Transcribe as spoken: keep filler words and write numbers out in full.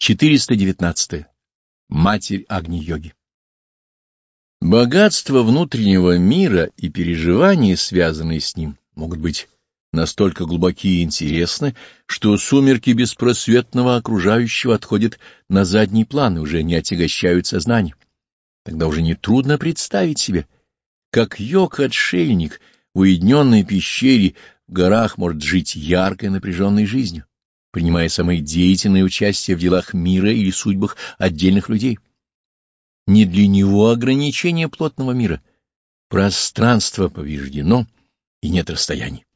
четыреста девятнадцатое. Матерь Агни-йоги. Богатство внутреннего мира и переживания, связанные с ним, могут быть настолько глубоки и интересны, что сумерки беспросветного окружающего отходят на задний план и уже не отягощают сознание. Тогда уже нетрудно представить себе, как йог-отшельник в уединенной пещере в горах может жить яркой напряженной жизнью, принимая самое деятельное участие в делах мира или судьбах отдельных людей. Не для него ограничение плотного мира. Пространство повреждено, и нет расстояний.